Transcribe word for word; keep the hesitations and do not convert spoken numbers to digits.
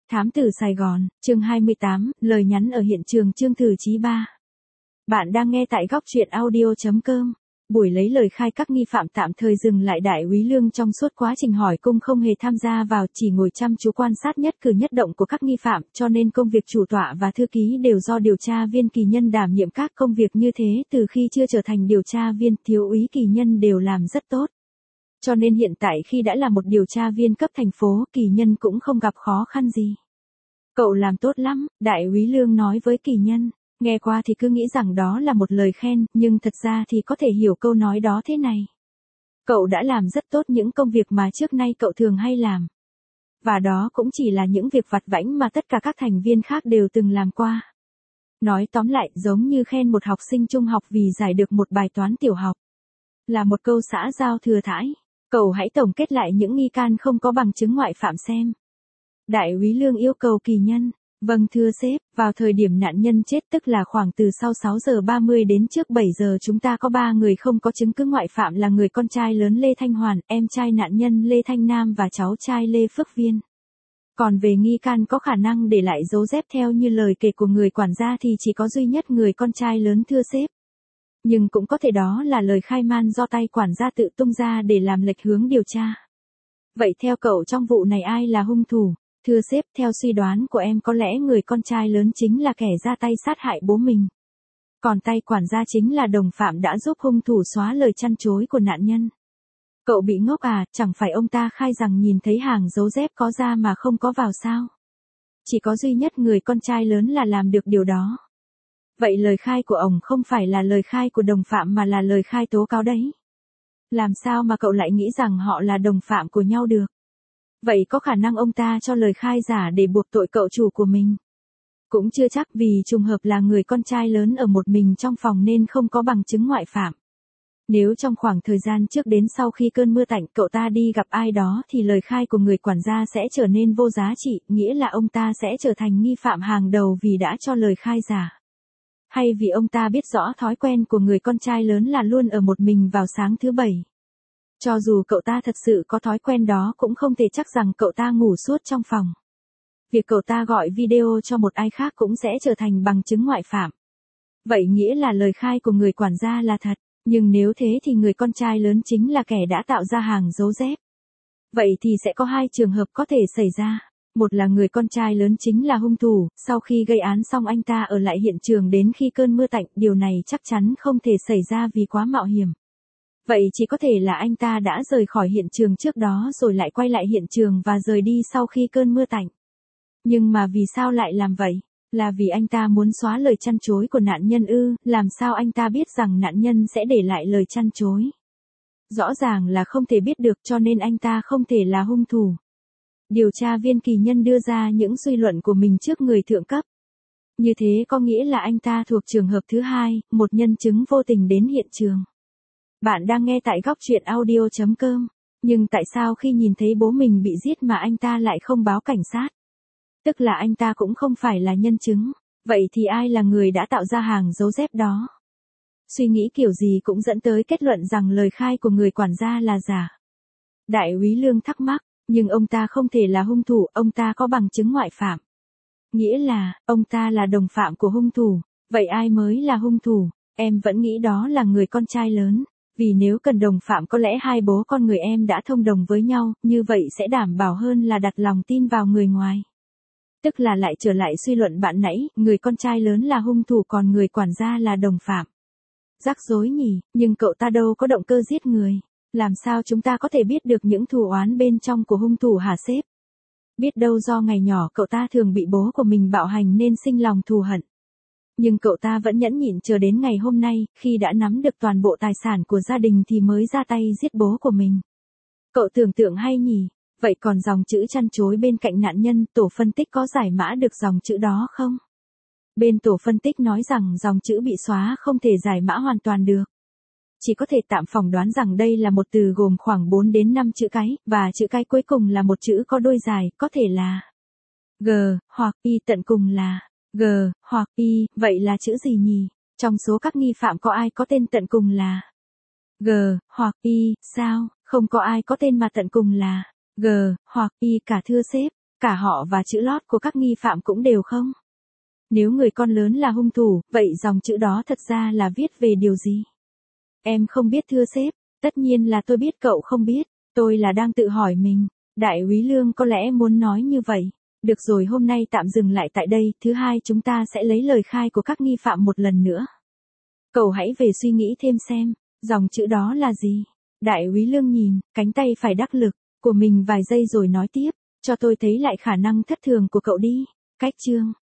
Thám tử Sài Gòn, chương hai mươi tám, lời nhắn ở hiện trường chương Thử Chí ba. Bạn đang nghe tại góc truyện audio chấm com. Buổi lấy lời khai các nghi phạm tạm thời dừng lại. Đại úy Lương trong suốt quá trình hỏi cung không hề tham gia vào, chỉ ngồi chăm chú quan sát nhất cử nhất động của các nghi phạm, cho nên công việc chủ tọa và thư ký đều do điều tra viên Kỳ Nhân đảm nhiệm. Các công việc như thế từ khi chưa trở thành điều tra viên, thiếu úy Kỳ Nhân đều làm rất tốt. Cho nên hiện tại khi đã là một điều tra viên cấp thành phố, Kỳ Nhân cũng không gặp khó khăn gì. Cậu làm tốt lắm, Đại úy Lương nói với Kỳ Nhân. Nghe qua thì cứ nghĩ rằng đó là một lời khen, nhưng thật ra thì có thể hiểu câu nói đó thế này. Cậu đã làm rất tốt những công việc mà trước nay cậu thường hay làm. Và đó cũng chỉ là những việc vặt vãnh mà tất cả các thành viên khác đều từng làm qua. Nói tóm lại, giống như khen một học sinh trung học vì giải được một bài toán tiểu học. Là một câu xã giao thừa thãi. Cậu hãy tổng kết lại những nghi can không có bằng chứng ngoại phạm xem. Đại úy Lương yêu cầu Kỳ Nhân. Vâng thưa sếp, vào thời điểm nạn nhân chết tức là khoảng từ sau sáu giờ ba mươi đến trước bảy giờ chúng ta có ba người không có chứng cứ ngoại phạm là người con trai lớn Lê Thanh Hoàn, em trai nạn nhân Lê Thanh Nam và cháu trai Lê Phước Viên. Còn về nghi can có khả năng để lại dấu dép theo như lời kể của người quản gia thì chỉ có duy nhất người con trai lớn thưa sếp. Nhưng cũng có thể đó là lời khai man do tay quản gia tự tung ra để làm lệch hướng điều tra. Vậy theo cậu trong vụ này ai là hung thủ? Thưa sếp, theo suy đoán của em có lẽ người con trai lớn chính là kẻ ra tay sát hại bố mình. Còn tay quản gia chính là đồng phạm đã giúp hung thủ xóa lời chăn chối của nạn nhân. Cậu bị ngốc à, chẳng phải ông ta khai rằng nhìn thấy hàng dấu dép có ra mà không có vào sao? Chỉ có duy nhất người con trai lớn là làm được điều đó. Vậy lời khai của ông không phải là lời khai của đồng phạm mà là lời khai tố cáo đấy. Làm sao mà cậu lại nghĩ rằng họ là đồng phạm của nhau được? Vậy có khả năng ông ta cho lời khai giả để buộc tội cậu chủ của mình? Cũng chưa chắc, vì trùng hợp là người con trai lớn ở một mình trong phòng nên không có bằng chứng ngoại phạm. Nếu trong khoảng thời gian trước đến sau khi cơn mưa tạnh cậu ta đi gặp ai đó thì lời khai của người quản gia sẽ trở nên vô giá trị, nghĩa là ông ta sẽ trở thành nghi phạm hàng đầu vì đã cho lời khai giả. Hay vì ông ta biết rõ thói quen của người con trai lớn là luôn ở một mình vào sáng thứ bảy. Cho dù cậu ta thật sự có thói quen đó cũng không thể chắc rằng cậu ta ngủ suốt trong phòng. Việc cậu ta gọi video cho một ai khác cũng sẽ trở thành bằng chứng ngoại phạm. Vậy nghĩa là lời khai của người quản gia là thật, nhưng nếu thế thì người con trai lớn chính là kẻ đã tạo ra hàng dấu dép. Vậy thì sẽ có hai trường hợp có thể xảy ra. Một là người con trai lớn chính là hung thủ, sau khi gây án xong anh ta ở lại hiện trường đến khi cơn mưa tạnh, điều này chắc chắn không thể xảy ra vì quá mạo hiểm. Vậy chỉ có thể là anh ta đã rời khỏi hiện trường trước đó rồi lại quay lại hiện trường và rời đi sau khi cơn mưa tạnh. Nhưng mà vì sao lại làm vậy? Là vì anh ta muốn xóa lời chăn chối của nạn nhân ư? Làm sao anh ta biết rằng nạn nhân sẽ để lại lời chăn chối? Rõ ràng là không thể biết được, cho nên anh ta không thể là hung thủ. Điều tra viên Kỳ Nhân đưa ra những suy luận của mình trước người thượng cấp. Như thế có nghĩa là anh ta thuộc trường hợp thứ hai, một nhân chứng vô tình đến hiện trường. Bạn đang nghe tại góc truyện audio chấm com. Nhưng tại sao khi nhìn thấy bố mình bị giết mà anh ta lại không báo cảnh sát? Tức là anh ta cũng không phải là nhân chứng. Vậy thì ai là người đã tạo ra hàng dấu dép đó? Suy nghĩ kiểu gì cũng dẫn tới kết luận rằng lời khai của người quản gia là giả. Đại úy Lương thắc mắc, nhưng ông ta không thể là hung thủ, ông ta có bằng chứng ngoại phạm. Nghĩa là, ông ta là đồng phạm của hung thủ. Vậy ai mới là hung thủ? Em vẫn nghĩ đó là người con trai lớn. Vì nếu cần đồng phạm có lẽ hai bố con người em đã thông đồng với nhau, như vậy sẽ đảm bảo hơn là đặt lòng tin vào người ngoài. Tức là lại trở lại suy luận bạn nãy, người con trai lớn là hung thủ còn người quản gia là đồng phạm. Rắc rối nhỉ, nhưng cậu ta đâu có động cơ giết người. Làm sao chúng ta có thể biết được những thù oán bên trong của hung thủ hả sếp? Biết đâu do ngày nhỏ cậu ta thường bị bố của mình bạo hành nên sinh lòng thù hận. Nhưng cậu ta vẫn nhẫn nhịn chờ đến ngày hôm nay, khi đã nắm được toàn bộ tài sản của gia đình thì mới ra tay giết bố của mình. Cậu tưởng tượng hay nhỉ? Vậy còn dòng chữ chăn chối bên cạnh nạn nhân, tổ phân tích có giải mã được dòng chữ đó không? Bên tổ phân tích nói rằng dòng chữ bị xóa không thể giải mã hoàn toàn được. Chỉ có thể tạm phỏng đoán rằng đây là một từ gồm khoảng bốn đến năm chữ cái, và chữ cái cuối cùng là một chữ có đuôi dài, có thể là G, hoặc Y, tận cùng là G, hoặc Y, vậy là chữ gì nhỉ? Trong số các nghi phạm có ai có tên tận cùng là G, hoặc Y, sao? Không có ai có tên mà tận cùng là G, hoặc Y cả thưa sếp. cả họ và chữ lót của các nghi phạm cũng đều không. Nếu người con lớn là hung thủ, vậy dòng chữ đó thật ra là viết về điều gì? Em không biết thưa sếp, tất nhiên là tôi biết cậu không biết, tôi là đang tự hỏi mình. Đại úy Lương có lẽ muốn nói như vậy. Được rồi, hôm nay tạm dừng lại tại đây, thứ hai chúng ta sẽ lấy lời khai của các nghi phạm một lần nữa. Cậu hãy về suy nghĩ thêm xem, dòng chữ đó là gì? Đại úy Lương nhìn, cánh tay phải đắc lực của mình vài giây rồi nói tiếp, cho tôi thấy lại khả năng thất thường của cậu đi. Cách chương